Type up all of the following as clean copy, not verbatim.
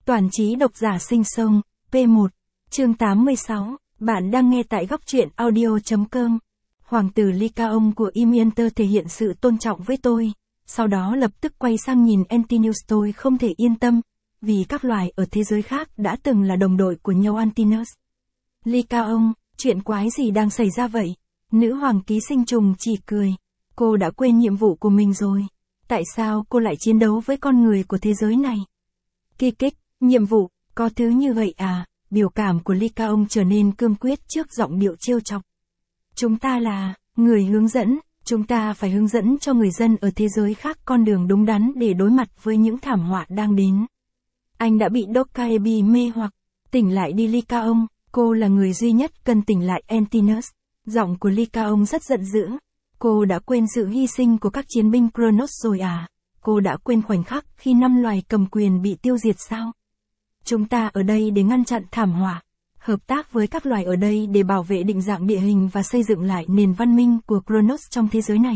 Toàn trí độc giả sinh sông, P1, chương 86, bạn đang nghe tại góc truyện audio.com. Hoàng tử Lycaon của Ymir thể hiện sự tôn trọng với tôi, sau đó lập tức quay sang nhìn Antinous. Tôi không thể yên tâm, vì các loài ở thế giới khác đã từng là đồng đội của nhau. Antinous. Lycaon, chuyện quái gì đang xảy ra vậy? Nữ hoàng ký sinh trùng chỉ cười. Cô đã quên nhiệm vụ của mình rồi. Tại sao cô lại chiến đấu với con người của thế giới này? Kỳ kích, nhiệm vụ, có thứ như vậy à? Biểu cảm của Lycaon trở nên cương quyết trước giọng điệu trêu chọc. Chúng ta là người hướng dẫn, chúng ta phải hướng dẫn cho người dân ở thế giới khác con đường đúng đắn để đối mặt với những thảm họa đang đến. Anh đã bị Dokaebi mê hoặc. Tỉnh lại đi Lycaon, cô là người duy nhất cần tỉnh lại. Antinous. Giọng của Lycaon rất giận dữ. Cô đã quên sự hy sinh của các chiến binh Kronos rồi à? Cô đã quên khoảnh khắc khi 5 loài cầm quyền bị tiêu diệt sao? Chúng ta ở đây để ngăn chặn thảm họa, hợp tác với các loài ở đây để bảo vệ định dạng địa hình và xây dựng lại nền văn minh của Kronos trong thế giới này.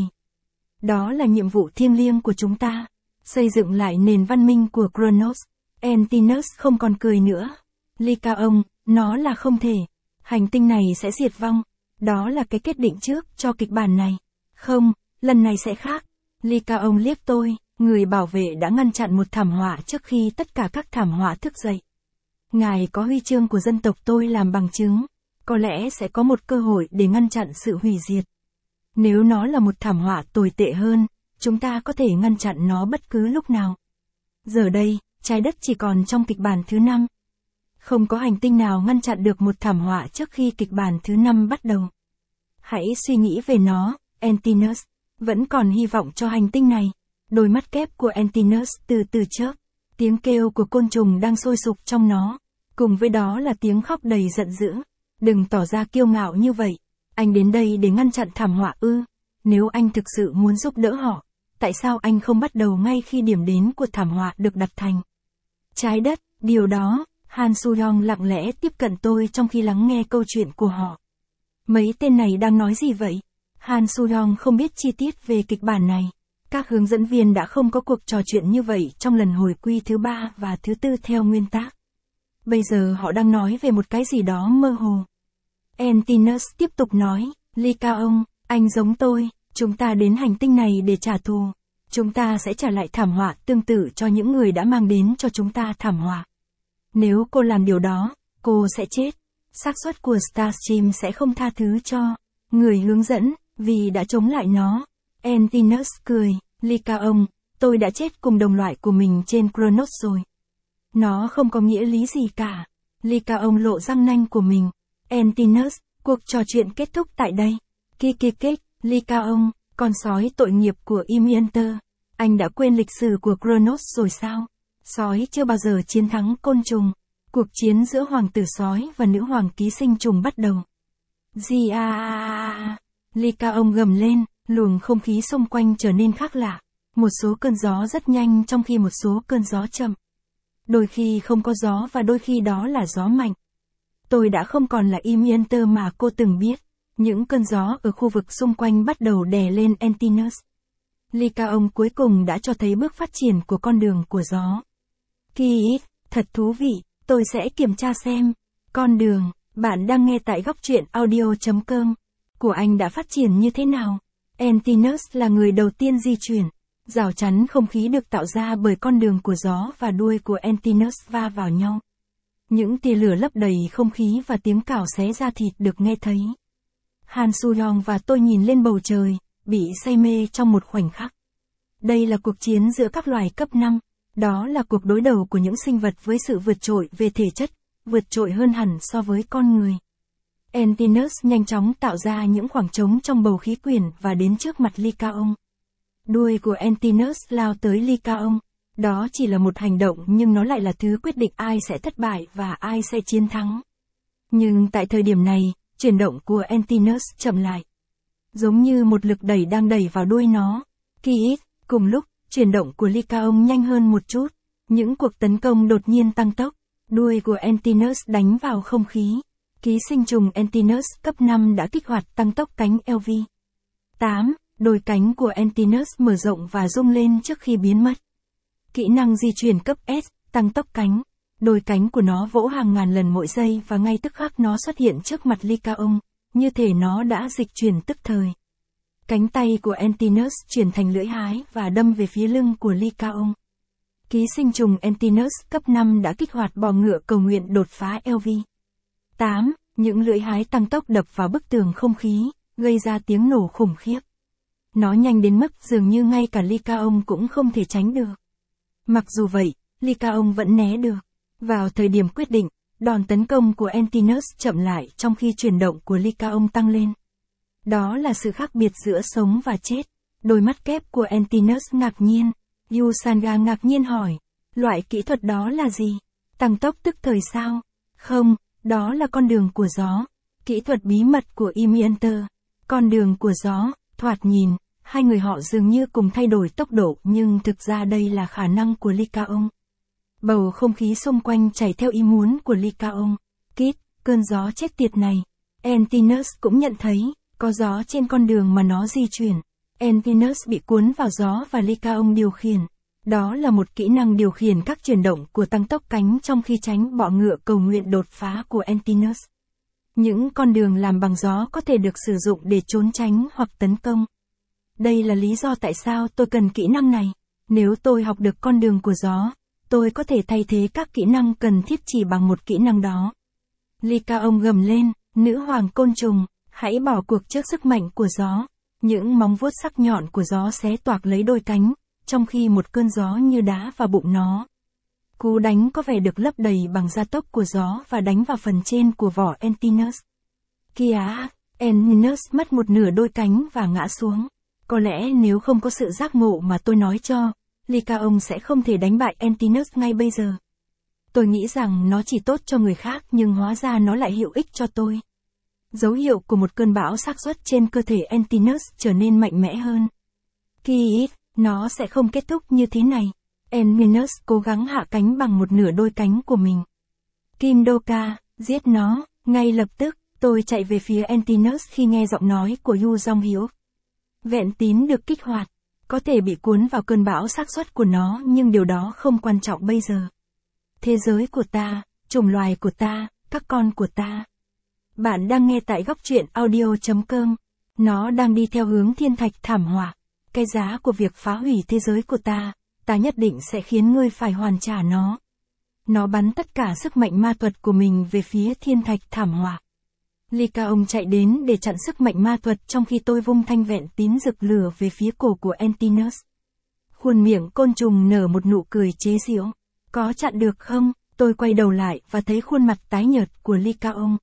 Đó là nhiệm vụ thiêng liêng của chúng ta, xây dựng lại nền văn minh của Kronos. Antinous không còn cười nữa. Lycaon, nó là không thể. Hành tinh này sẽ diệt vong. Đó là cái kết định trước cho kịch bản này. Không, lần này sẽ khác. Lycaon liếc tôi, người bảo vệ đã ngăn chặn một thảm họa trước khi tất cả các thảm họa thức dậy. Ngài có huy chương của dân tộc tôi làm bằng chứng. Có lẽ sẽ có một cơ hội để ngăn chặn sự hủy diệt. Nếu nó là một thảm họa tồi tệ hơn, chúng ta có thể ngăn chặn nó bất cứ lúc nào. Giờ đây, trái đất chỉ còn trong kịch bản thứ 5. Không có hành tinh nào ngăn chặn được một thảm họa trước khi kịch bản thứ 5 bắt đầu. Hãy suy nghĩ về nó, Antinous. Vẫn còn hy vọng cho hành tinh này. Đôi mắt kép của Antinous từ từ chớp. Tiếng kêu của côn trùng đang sôi sục trong nó. Cùng với đó là tiếng khóc đầy giận dữ. Đừng tỏ ra kiêu ngạo như vậy. Anh đến đây để ngăn chặn thảm họa ư? Nếu anh thực sự muốn giúp đỡ họ, tại sao anh không bắt đầu ngay khi điểm đến của thảm họa được đặt thành trái đất? Điều đó, Han Soo-young lặng lẽ tiếp cận tôi trong khi lắng nghe câu chuyện của họ. Mấy tên này đang nói gì vậy? Han Soo-young không biết chi tiết về kịch bản này. Các hướng dẫn viên đã không có cuộc trò chuyện như vậy trong lần hồi quy thứ 3 và thứ 4 theo nguyên tắc. Bây giờ họ đang nói về một cái gì đó mơ hồ. Antinous tiếp tục nói, Lycaon, anh giống tôi, chúng ta đến hành tinh này để trả thù. Chúng ta sẽ trả lại thảm họa tương tự cho những người đã mang đến cho chúng ta thảm họa. Nếu cô làm điều đó, cô sẽ chết. Xác suất của Starstream sẽ không tha thứ cho người hướng dẫn, vì đã chống lại nó. Antinous cười, Lycaon, tôi đã chết cùng đồng loại của mình trên Kronos rồi. Nó không có nghĩa lý gì cả. Lycaon lộ răng nanh của mình. Antinous, cuộc trò chuyện kết thúc tại đây. Kikikik, Lycaon, con sói tội nghiệp của Ymir. Anh đã quên lịch sử của Kronos rồi sao? Sói chưa bao giờ chiến thắng côn trùng. Cuộc chiến giữa hoàng tử sói và nữ hoàng ký sinh trùng bắt đầu. Lycaon gầm lên, luồng không khí xung quanh trở nên khác lạ. Một số cơn gió rất nhanh trong khi một số cơn gió chậm. Đôi khi không có gió và đôi khi đó là gió mạnh. Tôi đã không còn là Ymir mà cô từng biết. Những cơn gió ở khu vực xung quanh bắt đầu đè lên Antinous. Lycaon cuối cùng đã cho thấy bước phát triển của con đường của gió. Kiit, thật thú vị, tôi sẽ kiểm tra xem. Con đường, bạn đang nghe tại góc truyện audio.com. Của anh đã phát triển như thế nào? Antinous là người đầu tiên di chuyển. Rào chắn không khí được tạo ra bởi con đường của gió và đuôi của Antinous va vào nhau. Những tia lửa lấp đầy không khí và tiếng cào xé da thịt được nghe thấy. Han Soo-young và tôi nhìn lên bầu trời, bị say mê trong một khoảnh khắc. Đây là cuộc chiến giữa các loài cấp 5. Đó là cuộc đối đầu của những sinh vật với sự vượt trội về thể chất, vượt trội hơn hẳn so với con người. Antinous nhanh chóng tạo ra những khoảng trống trong bầu khí quyển và đến trước mặt Lycaon. Đuôi của Antinous lao tới Lycaon. Đó chỉ là một hành động nhưng nó lại là thứ quyết định ai sẽ thất bại và ai sẽ chiến thắng. Nhưng tại thời điểm này, chuyển động của Antinous chậm lại. Giống như một lực đẩy đang đẩy vào đuôi nó. Kiit, cùng lúc, chuyển động của Lycaon nhanh hơn một chút. Những cuộc tấn công đột nhiên tăng tốc. Đuôi của Antinous đánh vào không khí. Ký sinh trùng Antinous cấp 5 đã kích hoạt tăng tốc cánh LV. 8. Đôi cánh của Antinous mở rộng và rung lên trước khi biến mất. Kỹ năng di chuyển cấp S, tăng tốc cánh. Đôi cánh của nó vỗ hàng ngàn lần mỗi giây và ngay tức khắc nó xuất hiện trước mặt Lycaon, như thể nó đã dịch chuyển tức thời. Cánh tay của Antinous chuyển thành lưỡi hái và đâm về phía lưng của Lycaon. Ký sinh trùng Antinous cấp 5 đã kích hoạt bò ngựa cầu nguyện đột phá LV. 8. Những lưỡi hái tăng tốc đập vào bức tường không khí, gây ra tiếng nổ khủng khiếp. Nó nhanh đến mức dường như ngay cả Lycaon cũng không thể tránh được. Mặc dù vậy, Lycaon vẫn né được. Vào thời điểm quyết định, đòn tấn công của Antinous chậm lại trong khi chuyển động của Lycaon tăng lên. Đó là sự khác biệt giữa sống và chết. Đôi mắt kép của Antinous ngạc nhiên. Yusanga ngạc nhiên hỏi, loại kỹ thuật đó là gì? Tăng tốc tức thời sao? Không, đó là con đường của gió. Kỹ thuật bí mật của Imienter. Con đường của gió, thoạt nhìn, hai người họ dường như cùng thay đổi tốc độ nhưng thực ra đây là khả năng của Lycaon. Bầu không khí xung quanh chảy theo ý muốn của Lycaon. Kít, cơn gió chết tiệt này. Antinous cũng nhận thấy, có gió trên con đường mà nó di chuyển. Antinous bị cuốn vào gió và Lycaon điều khiển. Đó là một kỹ năng điều khiển các chuyển động của tăng tốc cánh trong khi tránh bọ ngựa cầu nguyện đột phá của Antinous. Những con đường làm bằng gió có thể được sử dụng để trốn tránh hoặc tấn công. Đây là lý do tại sao tôi cần kỹ năng này. Nếu tôi học được con đường của gió, tôi có thể thay thế các kỹ năng cần thiết chỉ bằng một kỹ năng đó. Lycaon gầm lên, nữ hoàng côn trùng, hãy bỏ cuộc trước sức mạnh của gió. Những móng vuốt sắc nhọn của gió xé toạc lấy đôi cánh, trong khi một cơn gió như đá vào bụng nó. Cú đánh có vẻ được lấp đầy bằng gia tốc của gió và đánh vào phần trên của vỏ Antinous. Kìa, Antinous mất một nửa đôi cánh và ngã xuống. Có lẽ nếu không có sự giác ngộ mà tôi nói cho, Lycaon sẽ không thể đánh bại Antinous ngay bây giờ. Tôi nghĩ rằng nó chỉ tốt cho người khác nhưng hóa ra nó lại hữu ích cho tôi. Dấu hiệu của một cơn bão xác suất trên cơ thể Antinous trở nên mạnh mẽ hơn. Kỳ ít, nó sẽ không kết thúc như thế này. Antinous cố gắng hạ cánh bằng một nửa đôi cánh của mình. Kim Doka, giết nó, ngay lập tức, tôi chạy về phía Antinous khi nghe giọng nói của Yu Jong-hyuk. Vẹn tín được kích hoạt, có thể bị cuốn vào cơn bão xác suất của nó nhưng điều đó không quan trọng bây giờ. Thế giới của ta, chủng loài của ta, các con của ta. Bạn đang nghe tại góc truyện audio.com. Nó đang đi theo hướng thiên thạch thảm họa. Cái giá của việc phá hủy thế giới của ta, ta nhất định sẽ khiến ngươi phải hoàn trả nó. Nó bắn tất cả sức mạnh ma thuật của mình về phía thiên thạch thảm họa. Lycaon chạy đến để chặn sức mạnh ma thuật trong khi tôi vung thanh vẹn tín rực lửa về phía cổ của Antinous. Khuôn miệng côn trùng nở một nụ cười chế giễu. Có chặn được không? Tôi quay đầu lại và thấy khuôn mặt tái nhợt của Lycaon.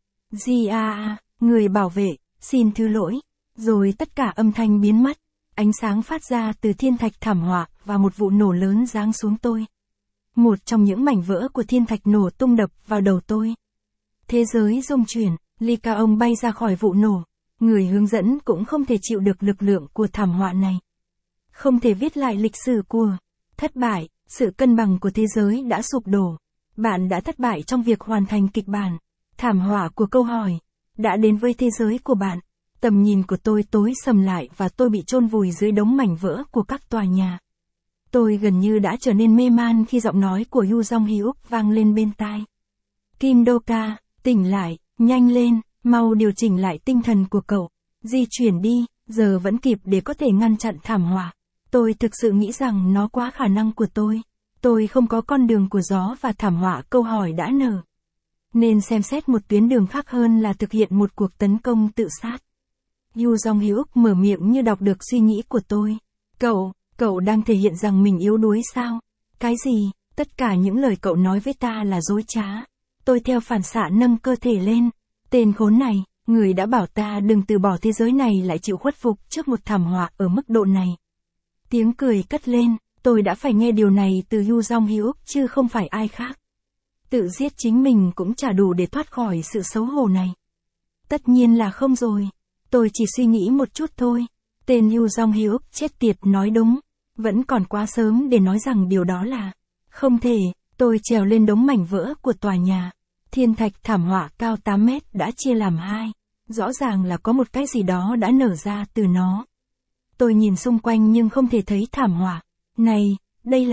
Người bảo vệ, xin thứ lỗi. Rồi tất cả âm thanh biến mất. Ánh sáng phát ra từ thiên thạch thảm họa và một vụ nổ lớn giáng xuống tôi. Một trong những mảnh vỡ của thiên thạch nổ tung đập vào đầu tôi. Thế giới rung chuyển, Lycaon bay ra khỏi vụ nổ. Người hướng dẫn cũng không thể chịu được lực lượng của thảm họa này. Không thể viết lại lịch sử của thất bại, sự cân bằng của thế giới đã sụp đổ. Bạn đã thất bại trong việc hoàn thành kịch bản. Thảm họa của câu hỏi đã đến với thế giới của bạn. Tầm nhìn của tôi tối sầm lại và tôi bị chôn vùi dưới đống mảnh vỡ của các tòa nhà. Tôi gần như đã trở nên mê man khi giọng nói của Yu Jong-hyuk vang lên bên tai. Kim Doka, tỉnh lại, nhanh lên, mau điều chỉnh lại tinh thần của cậu. Di chuyển đi, giờ vẫn kịp để có thể ngăn chặn thảm họa. Tôi thực sự nghĩ rằng nó quá khả năng của tôi. Tôi không có con đường của gió và thảm họa câu hỏi đã nở. Nên xem xét một tuyến đường khác hơn là thực hiện một cuộc tấn công tự sát. Yu Jong-hyuk mở miệng như đọc được suy nghĩ của tôi. Cậu đang thể hiện rằng mình yếu đuối sao? Cái gì? Tất cả những lời cậu nói với ta là dối trá. Tôi theo phản xạ nâng cơ thể lên. Tên khốn này, người đã bảo ta đừng từ bỏ thế giới này lại chịu khuất phục trước một thảm họa ở mức độ này. Tiếng cười cất lên, tôi đã phải nghe điều này từ Yu Jong-hyuk chứ không phải ai khác. Tự giết chính mình cũng chả đủ để thoát khỏi sự xấu hổ này. Tất nhiên là không rồi. Tôi chỉ suy nghĩ một chút thôi. Tên Yu Jong-hyuk chết tiệt nói đúng. Vẫn còn quá sớm để nói rằng điều đó là không thể. Tôi trèo lên đống mảnh vỡ của tòa nhà. Thiên thạch thảm họa cao 8 mét đã chia làm hai. Rõ ràng là có một cái gì đó đã nở ra từ nó. Tôi nhìn xung quanh nhưng không thể thấy thảm họa. Này, đây là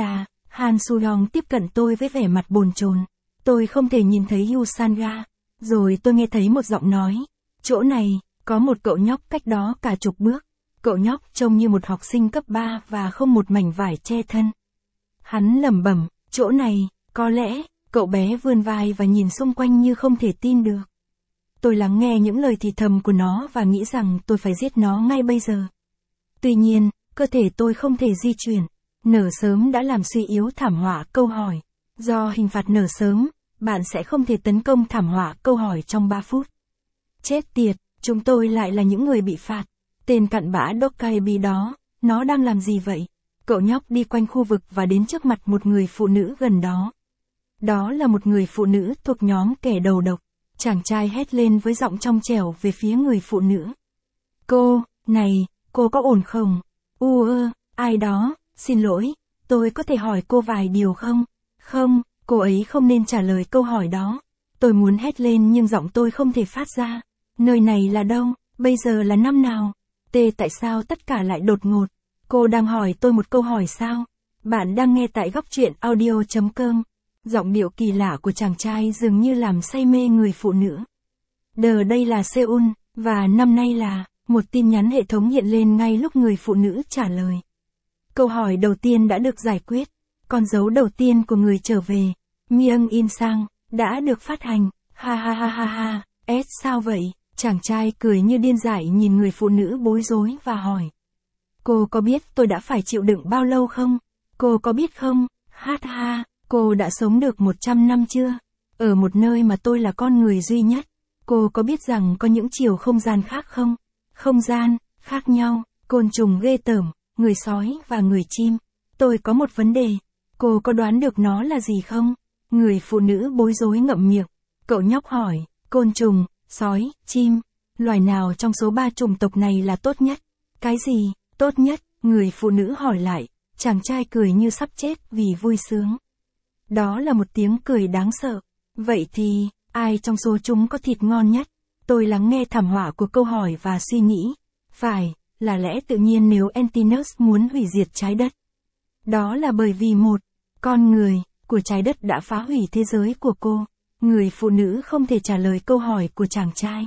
Han Soo-young tiếp cận tôi với vẻ mặt bồn chồn. Tôi không thể nhìn thấy Yusanga. Rồi tôi nghe thấy một giọng nói. Chỗ này, có một cậu nhóc cách đó cả chục bước. Cậu nhóc trông như một học sinh cấp 3 và không một mảnh vải che thân. Hắn lẩm bẩm, chỗ này, có lẽ, cậu bé vươn vai và nhìn xung quanh như không thể tin được. Tôi lắng nghe những lời thì thầm của nó và nghĩ rằng tôi phải giết nó ngay bây giờ. Tuy nhiên, cơ thể tôi không thể di chuyển. Nở sớm đã làm suy yếu thảm họa câu hỏi. Do hình phạt nở sớm, bạn sẽ không thể tấn công thảm họa câu hỏi trong 3 phút. Chết tiệt, chúng tôi lại là những người bị phạt. Tên cặn bã Dokkaebi đó, nó đang làm gì vậy? Cậu nhóc đi quanh khu vực và đến trước mặt một người phụ nữ gần đó. Đó là một người phụ nữ thuộc nhóm kẻ đầu độc. Chàng trai hét lên với giọng trong trẻo về phía người phụ nữ. Cô, này, cô có ổn không? Ai đó, xin lỗi, tôi có thể hỏi cô vài điều không? Không, cô ấy không nên trả lời câu hỏi đó. Tôi muốn hét lên nhưng giọng tôi không thể phát ra. Nơi này là đâu? Bây giờ là năm nào? Tại sao tất cả lại đột ngột? Cô đang hỏi tôi một câu hỏi sao? Bạn đang nghe tại góc truyện audio.com. Giọng điệu kỳ lạ của chàng trai dường như làm say mê người phụ nữ. Đây là Seoul, và năm nay là, một tin nhắn hệ thống hiện lên ngay lúc người phụ nữ trả lời. Câu hỏi đầu tiên đã được giải quyết. Con dấu đầu tiên của người trở về, Myung In Sang, đã được phát hành. Ha ha ha ha ha, sao vậy? Chàng trai cười như điên dại nhìn người phụ nữ bối rối và hỏi. Cô có biết tôi đã phải chịu đựng bao lâu không? Cô có biết không? Hát ha, cô đã sống được 100 năm chưa? Ở một nơi mà tôi là con người duy nhất. Cô có biết rằng có những chiều không gian khác không? Không gian, khác nhau, côn trùng ghê tởm, người sói và người chim. Tôi có một vấn đề. Cô có đoán được nó là gì không? Người phụ nữ bối rối ngậm miệng. Cậu nhóc hỏi, côn trùng, sói, chim. Loài nào trong số 3 chủng tộc này là tốt nhất? Cái gì, tốt nhất? Người phụ nữ hỏi lại. Chàng trai cười như sắp chết vì vui sướng. Đó là một tiếng cười đáng sợ. Vậy thì, ai trong số chúng có thịt ngon nhất? Tôi lắng nghe thảm họa của câu hỏi và suy nghĩ. Phải, là lẽ tự nhiên nếu Antinous muốn hủy diệt trái đất. Đó là bởi vì một con người của trái đất đã phá hủy thế giới của cô. Người phụ nữ không thể trả lời câu hỏi của chàng trai.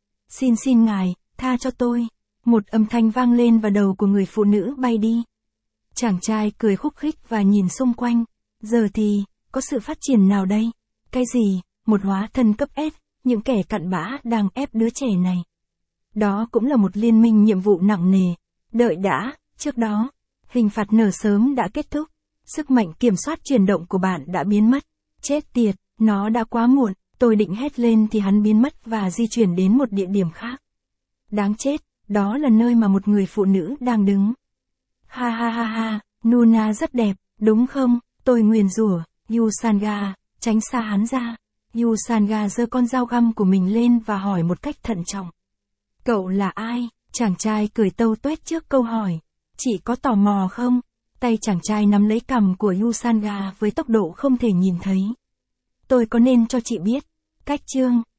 Xin ngài, tha cho tôi. Một âm thanh vang lên và đầu của người phụ nữ bay đi. Chàng trai cười khúc khích và nhìn xung quanh. Giờ thì, có sự phát triển nào đây? Cái gì? Một hóa thân cấp S, những kẻ cặn bã đang ép đứa trẻ này. Đó cũng là một liên minh nhiệm vụ nặng nề. Đợi đã, trước đó, hình phạt nở sớm đã kết thúc. Sức mạnh kiểm soát chuyển động của bạn đã biến mất. Chết tiệt, nó đã quá muộn. Tôi định hét lên thì hắn biến mất và di chuyển đến một địa điểm khác. Đáng chết, đó là nơi mà một người phụ nữ đang đứng. Ha ha ha ha, Nuna rất đẹp, đúng không? Tôi nguyền rủa, Yusanga, tránh xa hắn ra. Yusanga giơ con dao găm của mình lên và hỏi một cách thận trọng. Cậu là ai? Chàng trai cười tâu tuét trước câu hỏi. Chị có tò mò không? Tay chàng trai nắm lấy cằm của Yusanga với tốc độ không thể nhìn thấy. Tôi có nên cho chị biết cách chương